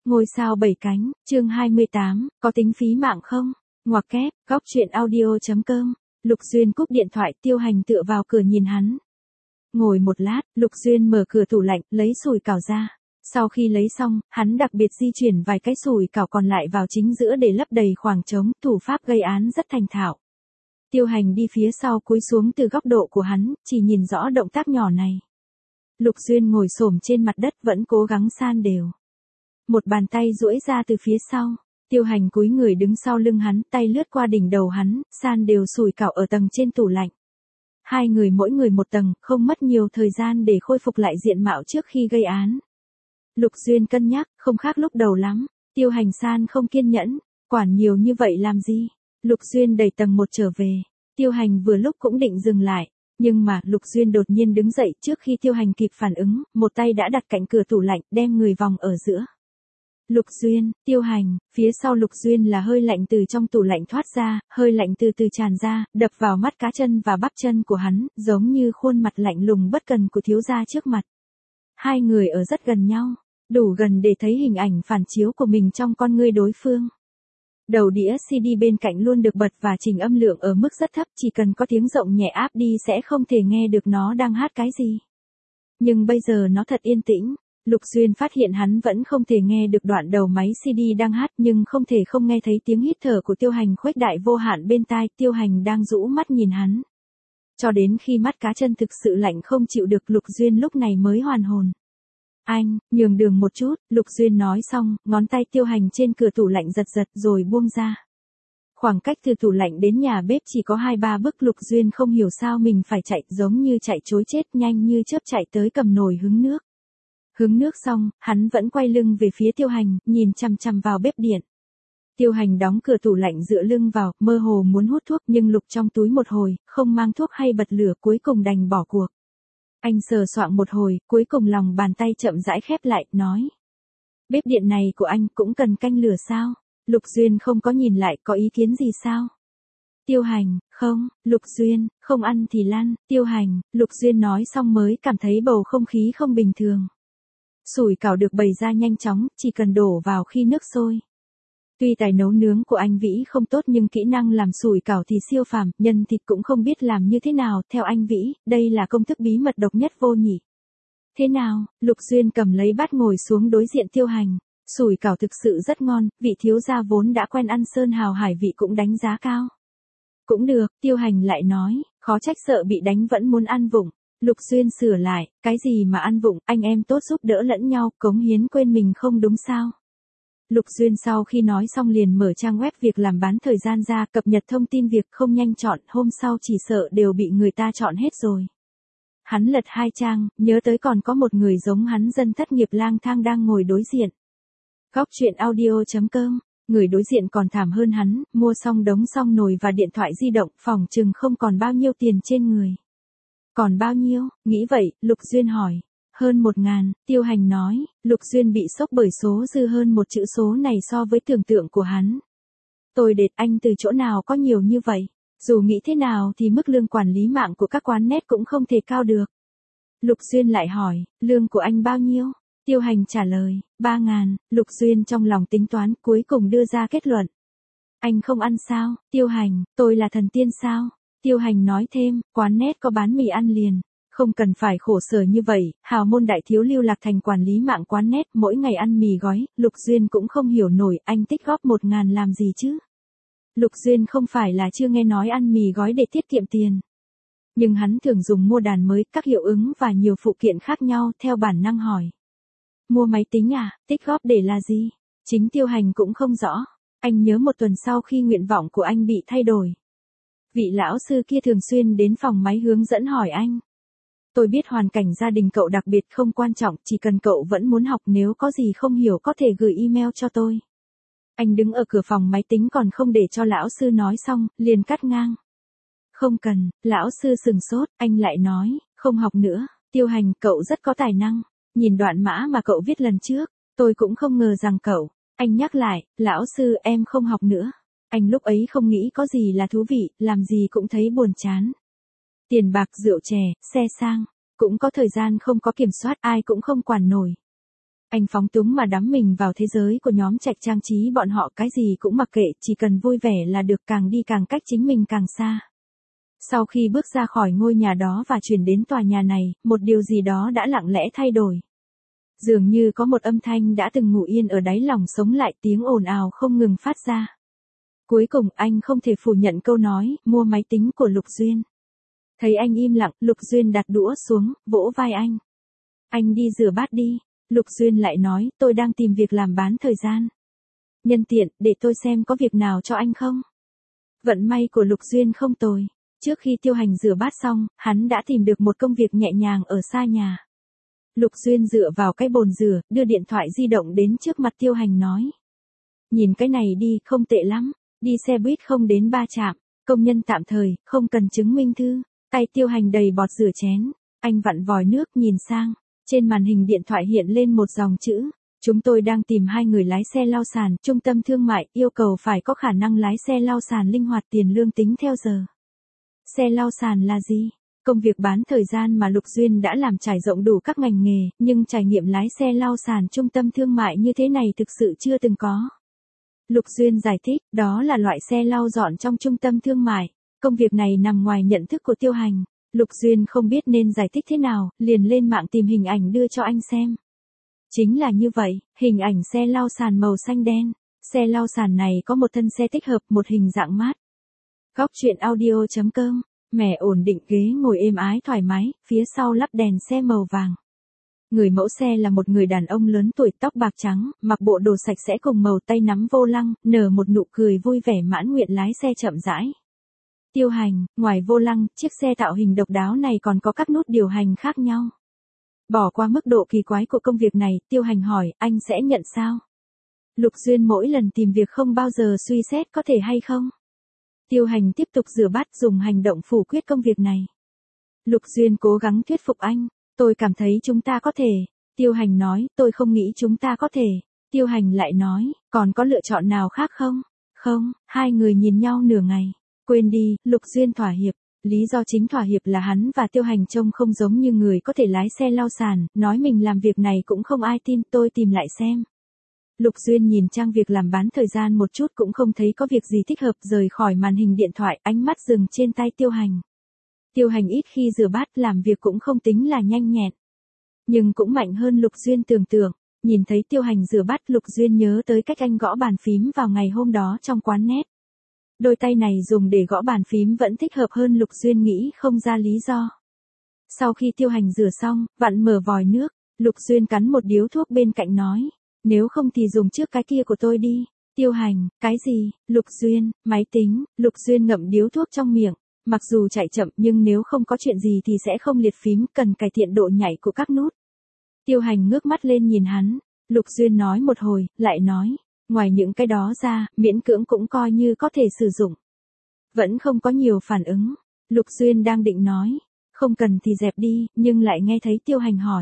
Ngôi sao 7 cánh, chương 28, có tính phí mạng không? Ngoặc kép, góc truyện audio.com. Lục Duyên cúp điện thoại, Tiêu Hành tựa vào cửa nhìn hắn. Ngồi một lát, Lục Duyên mở cửa tủ lạnh, lấy sủi cảo ra. Sau khi lấy xong, hắn đặc biệt di chuyển vài cái sủi cảo còn lại vào chính giữa để lấp đầy khoảng trống, thủ pháp gây án rất thành thạo. Tiêu Hành đi phía sau cúi xuống từ góc độ của hắn, chỉ nhìn rõ động tác nhỏ này. Lục Duyên ngồi xổm trên mặt đất vẫn cố gắng san đều. Một bàn tay duỗi ra từ phía sau, Tiêu Hành cúi người đứng sau lưng hắn, tay lướt qua đỉnh đầu hắn, san đều sủi cảo ở tầng trên tủ lạnh. Hai người mỗi người một tầng, không mất nhiều thời gian để khôi phục lại diện mạo trước khi gây án. Lục Duyên cân nhắc, không khác lúc đầu lắm. Tiêu Hành san không kiên nhẫn, quản nhiều như vậy làm gì? Lục Duyên đẩy tầng một trở về. Tiêu Hành vừa lúc cũng định dừng lại. Nhưng mà, Lục Duyên đột nhiên đứng dậy, trước khi Tiêu Hành kịp phản ứng, một tay đã đặt cạnh cửa tủ lạnh, đem người vòng ở giữa. Lục Duyên, Tiêu Hành, phía sau Lục Duyên là hơi lạnh từ trong tủ lạnh thoát ra, hơi lạnh từ từ tràn ra, đập vào mắt cá chân và bắp chân của hắn, giống như khuôn mặt lạnh lùng bất cần của thiếu gia trước mặt. Hai người ở rất gần nhau, đủ gần để thấy hình ảnh phản chiếu của mình trong con ngươi đối phương. Đầu đĩa CD bên cạnh luôn được bật và chỉnh âm lượng ở mức rất thấp, chỉ cần có tiếng rộng nhẹ áp đi sẽ không thể nghe được nó đang hát cái gì. Nhưng bây giờ nó thật yên tĩnh. Lục Duyên phát hiện hắn vẫn không thể nghe được đoạn đầu máy CD đang hát, nhưng không thể không nghe thấy tiếng hít thở của Tiêu Hành khuếch đại vô hạn bên tai. Tiêu Hành đang rũ mắt nhìn hắn. Cho đến khi mắt cá chân thực sự lạnh không chịu được, Lục Duyên lúc này mới hoàn hồn. Anh, nhường đường một chút, Lục Duyên nói xong, ngón tay Tiêu Hành trên cửa tủ lạnh giật giật rồi buông ra. Khoảng cách từ tủ lạnh đến nhà bếp chỉ có 2-3 bước. Lục Duyên không hiểu sao mình phải chạy, giống như chạy trối chết, nhanh như chớp chạy tới cầm nồi hứng nước. Hứng nước xong, hắn vẫn quay lưng về phía Tiêu Hành, nhìn chằm chằm vào bếp điện. Tiêu Hành đóng cửa tủ lạnh dựa lưng vào, mơ hồ muốn hút thuốc nhưng lục trong túi một hồi, không mang thuốc hay bật lửa, cuối cùng đành bỏ cuộc. Anh sờ soạng một hồi, cuối cùng lòng bàn tay chậm rãi khép lại, nói. Bếp điện này của anh cũng cần canh lửa sao? Lục Duyên không có nhìn lại, có ý kiến gì sao? Tiêu Hành, không. Lục Duyên, không ăn thì lăn. Tiêu Hành, Lục Duyên nói xong mới cảm thấy bầu không khí không bình thường. Sủi cảo được bày ra nhanh chóng, chỉ cần đổ vào khi nước sôi. Tuy tài nấu nướng của anh Vĩ không tốt nhưng kỹ năng làm sủi cảo thì siêu phàm, nhân thịt cũng không biết làm như thế nào, theo anh Vĩ, đây là công thức bí mật độc nhất vô nhị. Thế nào? Lục Duyên cầm lấy bát ngồi xuống đối diện Tiêu Hành. Sủi cảo thực sự rất ngon, vị thiếu gia vốn đã quen ăn sơn hào hải vị cũng đánh giá cao. Cũng được, Tiêu Hành lại nói, khó trách sợ bị đánh vẫn muốn ăn vụng. Lục Duyên sửa lại, cái gì mà ăn vụng, anh em tốt giúp đỡ lẫn nhau, cống hiến quên mình không đúng sao? Lục Duyên sau khi nói xong liền mở trang web việc làm bán thời gian ra, cập nhật thông tin việc không nhanh chọn, hôm sau chỉ sợ đều bị người ta chọn hết rồi. Hắn lật 2 trang, nhớ tới còn có một người giống hắn dân thất nghiệp lang thang đang ngồi đối diện. Góc truyện audio.com. Người đối diện còn thảm hơn hắn, mua xong đống xong nồi và điện thoại di động, phỏng chừng không còn bao nhiêu tiền trên người. Còn bao nhiêu? Nghĩ vậy, Lục Duyên hỏi. Hơn 1.000, Tiêu Hành nói. Lục Duyên bị sốc bởi số dư hơn một chữ số này so với tưởng tượng của hắn. Tôi đệt, anh từ chỗ nào có nhiều như vậy? Dù nghĩ thế nào thì mức lương quản lý mạng của các quán net cũng không thể cao được. Lục Duyên lại hỏi, lương của anh bao nhiêu? Tiêu Hành trả lời, 3.000, Lục Duyên trong lòng tính toán, cuối cùng đưa ra kết luận. Anh không ăn sao? Tiêu Hành, tôi là thần tiên sao? Tiêu Hành nói thêm, quán net có bán mì ăn liền. Không cần phải khổ sở như vậy, hào môn đại thiếu lưu lạc thành quản lý mạng quán net, mỗi ngày ăn mì gói. Lục Duyên cũng không hiểu nổi, anh tích góp 1.000 làm gì chứ? Lục Duyên không phải là chưa nghe nói ăn mì gói để tiết kiệm tiền. Nhưng hắn thường dùng mua đàn mới, các hiệu ứng và nhiều phụ kiện khác nhau, theo bản năng hỏi. Mua máy tính à, tích góp để là gì? Chính Tiêu Hành cũng không rõ. Anh nhớ một tuần sau khi nguyện vọng của anh bị thay đổi. Vị lão sư kia thường xuyên đến phòng máy hướng dẫn hỏi anh. Tôi biết hoàn cảnh gia đình cậu đặc biệt không quan trọng, chỉ cần cậu vẫn muốn học, nếu có gì không hiểu có thể gửi email cho tôi. Anh đứng ở cửa phòng máy tính còn không để cho lão sư nói xong, liền cắt ngang. Không cần, lão sư sừng sốt, anh lại nói, không học nữa. Tiêu Hành, cậu rất có tài năng. Nhìn đoạn mã mà cậu viết lần trước, tôi cũng không ngờ rằng cậu. Anh nhắc lại, lão sư em không học nữa. Anh lúc ấy không nghĩ có gì là thú vị, làm gì cũng thấy buồn chán. Tiền bạc, rượu chè, xe sang, cũng có thời gian không có kiểm soát, ai cũng không quản nổi. Anh phóng túng mà đắm mình vào thế giới của nhóm Trạch trang trí bọn họ, cái gì cũng mặc kệ, chỉ cần vui vẻ là được, càng đi càng cách chính mình càng xa. Sau khi bước ra khỏi ngôi nhà đó và chuyển đến tòa nhà này, một điều gì đó đã lặng lẽ thay đổi. Dường như có một âm thanh đã từng ngủ yên ở đáy lòng sống lại, tiếng ồn ào không ngừng phát ra. Cuối cùng anh không thể phủ nhận câu nói, mua máy tính của Lục Duyên. Thấy anh im lặng, Lục Duyên đặt đũa xuống, vỗ vai anh. Anh đi rửa bát đi. Lục Duyên lại nói, tôi đang tìm việc làm bán thời gian. Nhân tiện, để tôi xem có việc nào cho anh không. Vận may của Lục Duyên không tồi. Trước khi Tiêu Hành rửa bát xong, hắn đã tìm được một công việc nhẹ nhàng ở xa nhà. Lục Duyên dựa vào cái bồn rửa, đưa điện thoại di động đến trước mặt Tiêu Hành nói. Nhìn cái này đi, không tệ lắm. Đi xe buýt không đến 3 trạm. Công nhân tạm thời, không cần chứng minh thư. Tay Tiêu Hành đầy bọt rửa chén. Anh vặn vòi nước nhìn sang. Trên màn hình điện thoại hiện lên một dòng chữ. Chúng tôi đang tìm 2 người lái xe lau sàn, trung tâm thương mại, yêu cầu phải có khả năng lái xe lau sàn linh hoạt, tiền lương tính theo giờ. Xe lau sàn là gì? Công việc bán thời gian mà Lục Duyên đã làm trải rộng đủ các ngành nghề, nhưng trải nghiệm lái xe lau sàn trung tâm thương mại như thế này thực sự chưa từng có. Lục Duyên giải thích, đó là loại xe lau dọn trong trung tâm thương mại. Công việc này nằm ngoài nhận thức của Tiêu Hành. Lục Duyên không biết nên giải thích thế nào, liền lên mạng tìm hình ảnh đưa cho anh xem. Chính là như vậy, hình ảnh xe lau sàn màu xanh đen. Xe lau sàn này có một thân xe tích hợp, một hình dạng mát. Góc truyện audio.com, mẹ ổn định ghế ngồi êm ái thoải mái, phía sau lắp đèn xe màu vàng. Người mẫu xe là một người đàn ông lớn tuổi, tóc bạc trắng, mặc bộ đồ sạch sẽ cùng màu tay nắm vô lăng, nở một nụ cười vui vẻ mãn nguyện lái xe chậm rãi. Tiêu Hành, ngoài vô lăng, chiếc xe tạo hình độc đáo này còn có các nút điều hành khác nhau. Bỏ qua mức độ kỳ quái của công việc này, Tiêu Hành hỏi, anh sẽ nhận sao? Lục Duyên mỗi lần tìm việc không bao giờ suy xét có thể hay không. Tiêu Hành tiếp tục rửa bát, dùng hành động phủ quyết công việc này. Lục Duyên cố gắng thuyết phục anh, tôi cảm thấy chúng ta có thể. Tiêu Hành nói, tôi không nghĩ chúng ta có thể. Tiêu Hành lại nói, còn có lựa chọn nào khác không? Không, hai người nhìn nhau nửa ngày. Quên đi, Lục Duyên thỏa hiệp. Lý do chính thỏa hiệp là hắn và Tiêu Hành trông không giống như người có thể lái xe lau sàn, nói mình làm việc này cũng không ai tin, tôi tìm lại xem. Lục Duyên nhìn trang việc làm bán thời gian một chút cũng không thấy có việc gì thích hợp, rời khỏi màn hình điện thoại, ánh mắt dừng trên tay Tiêu Hành. Tiêu Hành ít khi rửa bát, làm việc cũng không tính là nhanh nhẹn. Nhưng cũng mạnh hơn Lục Duyên tưởng tượng. Nhìn thấy Tiêu Hành rửa bát, Lục Duyên nhớ tới cách anh gõ bàn phím vào ngày hôm đó trong quán net. Đôi tay này dùng để gõ bàn phím vẫn thích hợp hơn, Lục Duyên nghĩ không ra lý do. Sau khi Tiêu Hành rửa xong, vặn mở vòi nước, Lục Duyên cắn một điếu thuốc bên cạnh nói. Nếu không thì dùng trước cái kia của tôi đi. Tiêu Hành, cái gì? Lục Duyên, máy tính. Lục Duyên ngậm điếu thuốc trong miệng. Mặc dù chạy chậm nhưng nếu không có chuyện gì thì sẽ không liệt phím, cần cải thiện độ nhảy của các nút. Tiêu Hành ngước mắt lên nhìn hắn. Lục Duyên nói một hồi, lại nói. Ngoài những cái đó ra, miễn cưỡng cũng coi như có thể sử dụng. Vẫn không có nhiều phản ứng. Lục Duyên đang định nói. Không cần thì dẹp đi, nhưng lại nghe thấy Tiêu Hành hỏi.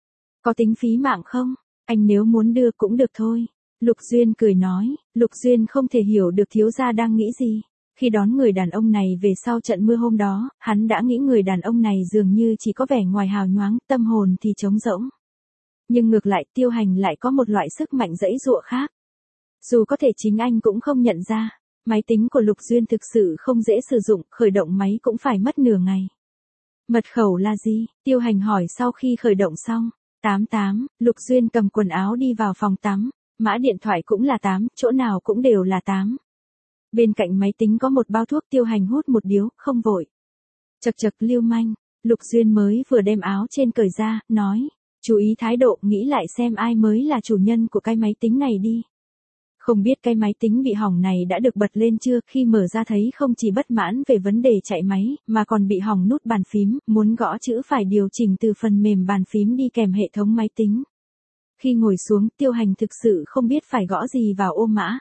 Có tính phí mạng không? Anh nếu muốn đưa cũng được thôi. Lục Duyên cười nói. Lục Duyên không thể hiểu được thiếu gia đang nghĩ gì. Khi đón người đàn ông này về sau trận mưa hôm đó, hắn đã nghĩ người đàn ông này dường như chỉ có vẻ ngoài hào nhoáng, tâm hồn thì trống rỗng. Nhưng ngược lại, Tiêu Hành lại có một loại sức mạnh giãy giụa khác. Dù có thể chính anh cũng không nhận ra, máy tính của Lục Duyên thực sự không dễ sử dụng, khởi động máy cũng phải mất nửa ngày. Mật khẩu là gì? Tiêu Hành hỏi sau khi khởi động xong. 88, Lục Duyên cầm quần áo đi vào phòng tắm, mã điện thoại cũng là 8, chỗ nào cũng đều là 8. Bên cạnh máy tính có một bao thuốc, Tiêu Hành hút một điếu, không vội. Chật chật lưu manh, Lục Duyên mới vừa đem áo trên cởi ra, nói, chú ý thái độ, nghĩ lại xem ai mới là chủ nhân của cái máy tính này đi. Không biết cái máy tính bị hỏng này đã được bật lên chưa, khi mở ra thấy không chỉ bất mãn về vấn đề chạy máy, mà còn bị hỏng nút bàn phím, muốn gõ chữ phải điều chỉnh từ phần mềm bàn phím đi kèm hệ thống máy tính. Khi ngồi xuống, Tiêu Hành thực sự không biết phải gõ gì vào ô mã.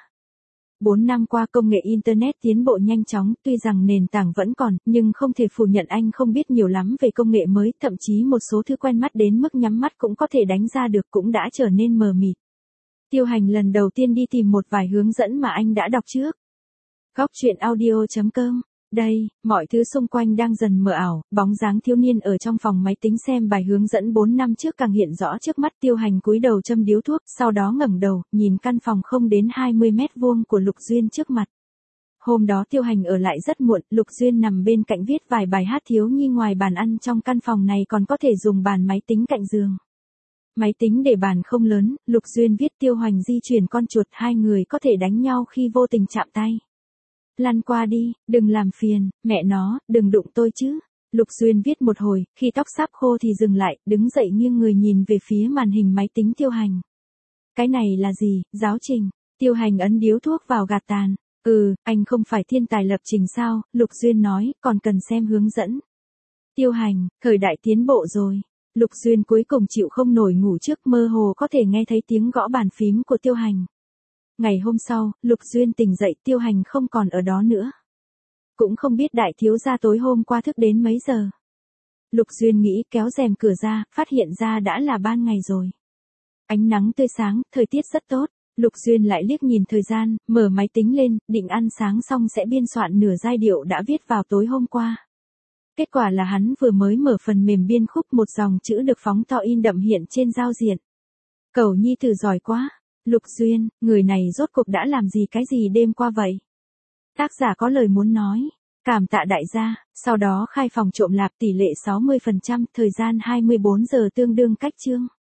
4 năm qua công nghệ Internet tiến bộ nhanh chóng, tuy rằng nền tảng vẫn còn, nhưng không thể phủ nhận anh không biết nhiều lắm về công nghệ mới, thậm chí một số thứ quen mắt đến mức nhắm mắt cũng có thể đánh ra được cũng đã trở nên mờ mịt. Tiêu Hành lần đầu tiên đi tìm một vài hướng dẫn mà anh đã đọc trước. Góc truyện audio.com Đây, mọi thứ xung quanh đang dần mờ ảo, bóng dáng thiếu niên ở trong phòng máy tính xem bài hướng dẫn 4 năm trước càng hiện rõ trước mắt. Tiêu Hành cúi đầu châm điếu thuốc, sau đó ngẩng đầu, nhìn căn phòng không đến 20 mét vuông của Lục Duyên trước mặt. Hôm đó Tiêu Hành ở lại rất muộn, Lục Duyên nằm bên cạnh viết vài bài hát thiếu nhi ngoài bàn ăn. Trong căn phòng này còn có thể dùng bàn máy tính cạnh giường. Máy tính để bàn không lớn, Lục Duyên viết, Tiêu Hành di chuyển con chuột, hai người có thể đánh nhau khi vô tình chạm tay. Lăn qua đi, đừng làm phiền, mẹ nó, đừng đụng tôi chứ. Lục Duyên viết một hồi, khi tóc sáp khô thì dừng lại, đứng dậy nghiêng người nhìn về phía màn hình máy tính Tiêu Hành. Cái này là gì, giáo trình? Tiêu Hành ấn điếu thuốc vào gạt tàn. Anh không phải thiên tài lập trình sao? Lục Duyên nói, còn cần xem hướng dẫn. Tiêu Hành, thời đại tiến bộ rồi. Lục Duyên cuối cùng chịu không nổi ngủ trước, mơ hồ có thể nghe thấy tiếng gõ bàn phím của Tiêu Hành. Ngày hôm sau, Lục Duyên tỉnh dậy, Tiêu Hành không còn ở đó nữa. Cũng không biết đại thiếu gia tối hôm qua thức đến mấy giờ. Lục Duyên nghĩ, kéo rèm cửa ra, phát hiện ra đã là ban ngày rồi. Ánh nắng tươi sáng, thời tiết rất tốt. Lục Duyên lại liếc nhìn thời gian, mở máy tính lên, định ăn sáng xong sẽ biên soạn nửa giai điệu đã viết vào tối hôm qua. Kết quả là hắn vừa mới mở phần mềm biên khúc, một dòng chữ được phóng to in đậm hiện trên giao diện. Cậu nhi tử giỏi quá. Lục Duyên, người này rốt cuộc đã làm gì cái gì đêm qua vậy? Tác giả có lời muốn nói. Cảm tạ đại gia, sau đó khai phòng trộm lạp tỷ lệ 60%, thời gian 24 giờ tương đương cách chương.